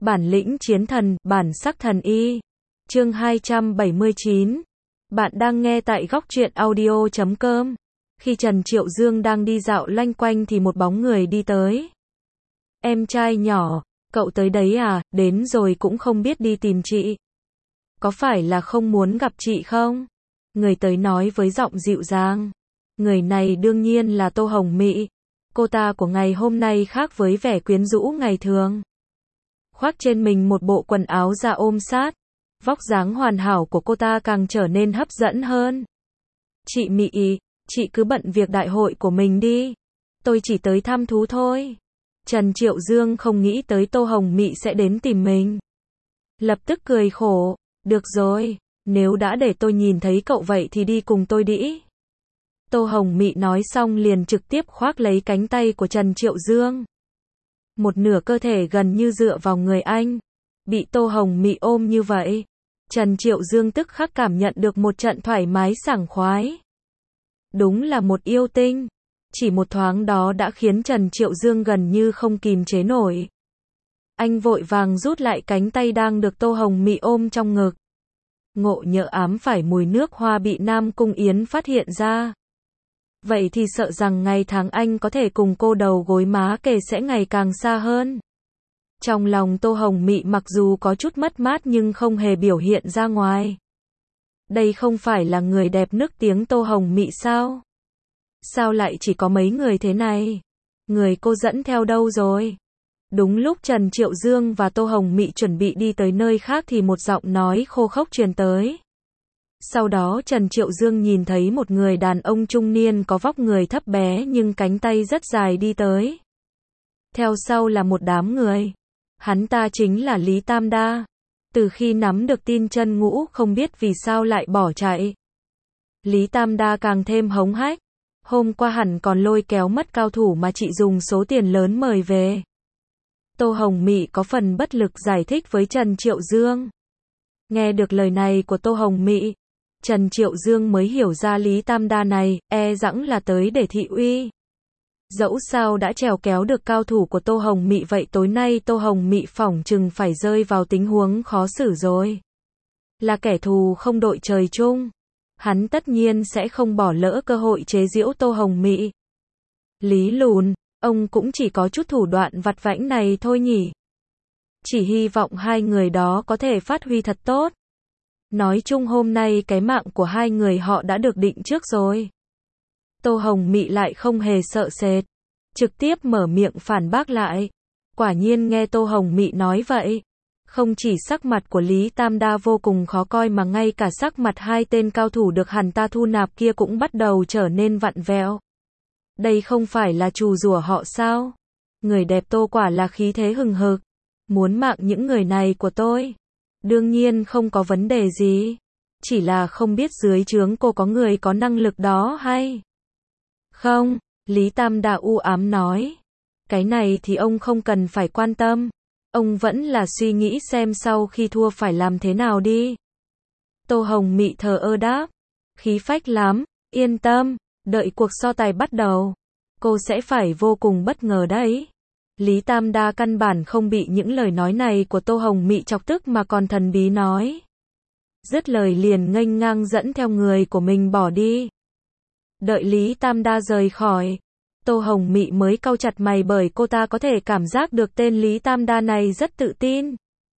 Bản lĩnh chiến thần, bản sắc thần y. Chương 279. Bạn đang nghe tại góc truyện audio.com. Khi Trần Triệu Dương đang đi dạo loanh quanh thì một bóng người đi tới. Em trai nhỏ, cậu tới đấy à, đến rồi cũng không biết đi tìm chị. Có phải là không muốn gặp chị không? Người tới nói với giọng dịu dàng. Người này đương nhiên là Tô Hồng Mị. Cô ta của ngày hôm nay khác với vẻ quyến rũ ngày thường. Khoác trên mình một bộ quần áo da ôm sát. Vóc dáng hoàn hảo của cô ta càng trở nên hấp dẫn hơn. Chị Mị, chị cứ bận việc đại hội của mình đi. Tôi chỉ tới thăm thú thôi. Trần Triệu Dương không nghĩ tới Tô Hồng Mị sẽ đến tìm mình. Lập tức cười khổ. Được rồi, nếu đã để tôi nhìn thấy cậu vậy thì đi cùng tôi đi. Tô Hồng Mị nói xong liền trực tiếp khoác lấy cánh tay của Trần Triệu Dương. Một nửa cơ thể gần như dựa vào người anh. Bị Tô Hồng Mị ôm như vậy, Trần Triệu Dương tức khắc cảm nhận được một trận thoải mái sảng khoái. Đúng là một yêu tinh. Chỉ một thoáng đó đã khiến Trần Triệu Dương gần như không kìm chế nổi. Anh vội vàng rút lại cánh tay đang được Tô Hồng Mị ôm trong ngực. Ngộ nhỡ ám phải mùi nước hoa bị Nam Cung Yến phát hiện ra. Vậy thì sợ rằng ngày tháng anh có thể cùng cô đầu gối má kề sẽ ngày càng xa hơn. Trong lòng Tô Hồng Mị mặc dù có chút mất mát nhưng không hề biểu hiện ra ngoài. Đây không phải là người đẹp nức tiếng Tô Hồng Mị sao? Sao lại chỉ có mấy người thế này? Người cô dẫn theo đâu rồi? Đúng lúc Trần Triệu Dương và Tô Hồng Mị chuẩn bị đi tới nơi khác thì một giọng nói khô khốc truyền tới. Sau đó Trần Triệu Dương nhìn thấy một người đàn ông trung niên có vóc người thấp bé nhưng cánh tay rất dài đi tới. Theo sau là một đám người. Hắn ta chính là Lý Tam Đa. Từ khi nắm được tin Chân Ngũ không biết vì sao lại bỏ chạy. Lý Tam Đa càng thêm hống hách. Hôm qua hẳn còn lôi kéo mất cao thủ mà chị dùng số tiền lớn mời về. Tô Hồng Mị có phần bất lực giải thích với Trần Triệu Dương. Nghe được lời này của Tô Hồng Mị, Trần Triệu Dương mới hiểu ra Lý Tam Đa này, rằng là tới để thị uy. Dẫu sao đã trèo kéo được cao thủ của Tô Hồng Mị vậy tối nay Tô Hồng Mị phỏng chừng phải rơi vào tình huống khó xử rồi. Là kẻ thù không đội trời chung. Hắn tất nhiên sẽ không bỏ lỡ cơ hội chế giễu Tô Hồng Mị. Lý Lùn, ông cũng chỉ có chút thủ đoạn vặt vãnh này thôi nhỉ. Chỉ hy vọng hai người đó có thể phát huy thật tốt. Nói chung hôm nay cái mạng của hai người họ đã được định trước rồi. Tô Hồng Mị lại không hề sợ sệt. Trực tiếp mở miệng phản bác lại. Quả nhiên nghe Tô Hồng Mị nói vậy. Không chỉ sắc mặt của Lý Tam Đa vô cùng khó coi mà ngay cả sắc mặt hai tên cao thủ được hắn ta thu nạp kia cũng bắt đầu trở nên vặn vẹo. Đây không phải là trù rủa họ sao? Người đẹp Tô quả là khí thế hừng hực. Muốn mạng những người này của tôi. Đương nhiên không có vấn đề gì. Chỉ là không biết dưới trướng cô có người có năng lực đó hay không? Lý Tam Đa u ám nói. Cái này thì ông không cần phải quan tâm. Ông vẫn là suy nghĩ xem sau khi thua phải làm thế nào đi. Tô Hồng Mị thờ ơ đáp. Khí phách lắm, yên tâm, đợi cuộc so tài bắt đầu. Cô sẽ phải vô cùng bất ngờ đấy. Lý Tam Đa căn bản không bị những lời nói này của Tô Hồng Mị chọc tức mà còn thần bí nói. Dứt lời liền nghênh ngang dẫn theo người của mình bỏ đi. Đợi Lý Tam Đa rời khỏi, Tô Hồng Mị mới cau chặt mày bởi cô ta có thể cảm giác được tên Lý Tam Đa này rất tự tin.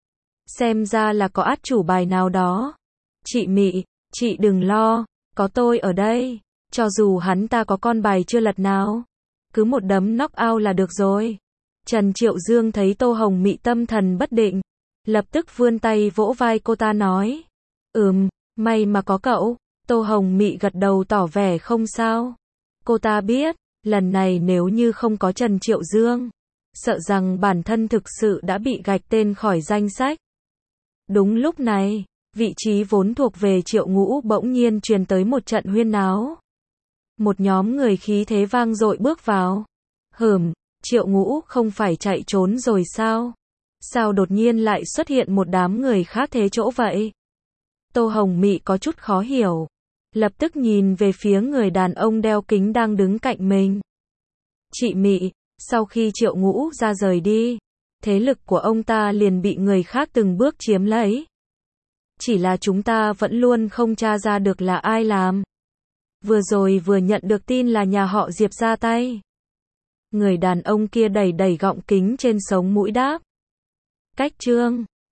Xem ra là có át chủ bài nào đó. Chị Mị, chị đừng lo, có tôi ở đây. Cho dù hắn ta có con bài chưa lật nào, cứ một đấm knock out là được rồi. Trần Triệu Dương thấy Tô Hồng Mị tâm thần bất định, lập tức vươn tay vỗ vai cô ta nói. May mà có cậu. Tô Hồng Mị gật đầu tỏ vẻ không sao. Cô ta biết, lần này nếu như không có Trần Triệu Dương, sợ rằng bản thân thực sự đã bị gạch tên khỏi danh sách. Đúng lúc này, vị trí vốn thuộc về Triệu Ngũ bỗng nhiên truyền tới một trận huyên náo. Một nhóm người khí thế vang dội bước vào. Triệu Ngũ không phải chạy trốn rồi sao? Sao đột nhiên lại xuất hiện một đám người khác thế chỗ vậy? Tô Hồng Mị có chút khó hiểu. Lập tức nhìn về phía người đàn ông đeo kính đang đứng cạnh mình. Chị Mị, sau khi Triệu Ngũ ra rời đi, thế lực của ông ta liền bị người khác từng bước chiếm lấy. Chỉ là chúng ta vẫn luôn không tra ra được là ai làm. Vừa rồi vừa nhận được tin là nhà họ Diệp ra tay. Người đàn ông kia đẩy đẩy gọng kính trên sống mũi đáp. Cách Trương.